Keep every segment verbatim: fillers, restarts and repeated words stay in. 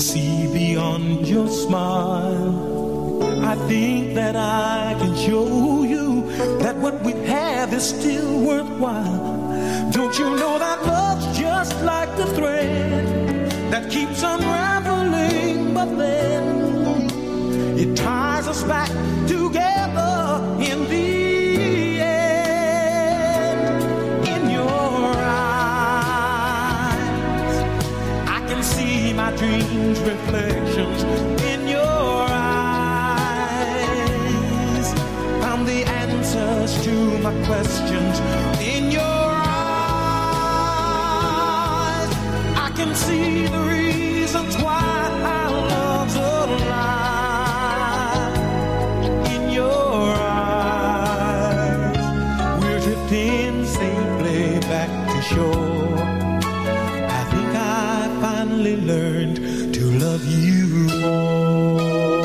see beyond your smile. I think that I can show you that what we have is still worthwhile. Don't you know that love's just like the thread that keeps unraveling, but then it ties us back together in the end. In your eyes, I can see my dreams' reflections. In your eyes, found the answers to my questions. In your eyes, I can see the reasons why our love's alive. In your eyes, we're drifting safely back to shore. I think I finally learned to love you more.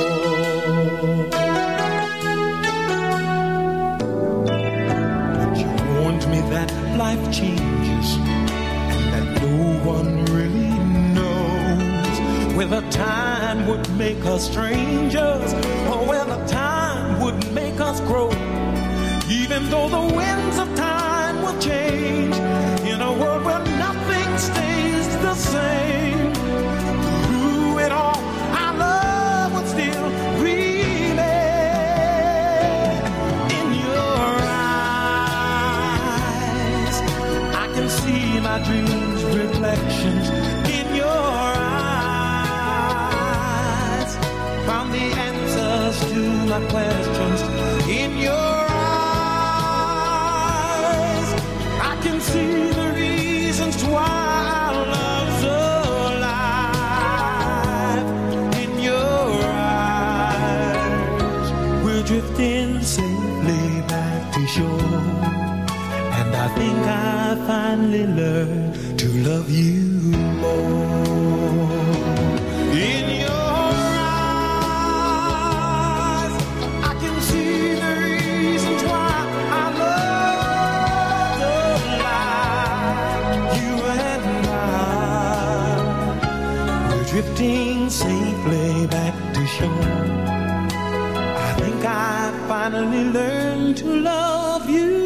But you warned me that life changes and that no one really knows whether time would make us strangers or whether time would make us grow. Even though the winds of time will change in a world where nothing stays the same, through it all, our love would still remain. In your eyes, I can see my dreams' reflections. In your eyes, found the answers to my questions. In your eyes, I can see the reasons why our love's alive. In your eyes, we're drifting safely back to shore. And I think I finally learned to love you more. In your eyes, I can see the reasons why our love's alive. You and I, we're drifting safely back to shore. I think I finally learned to love you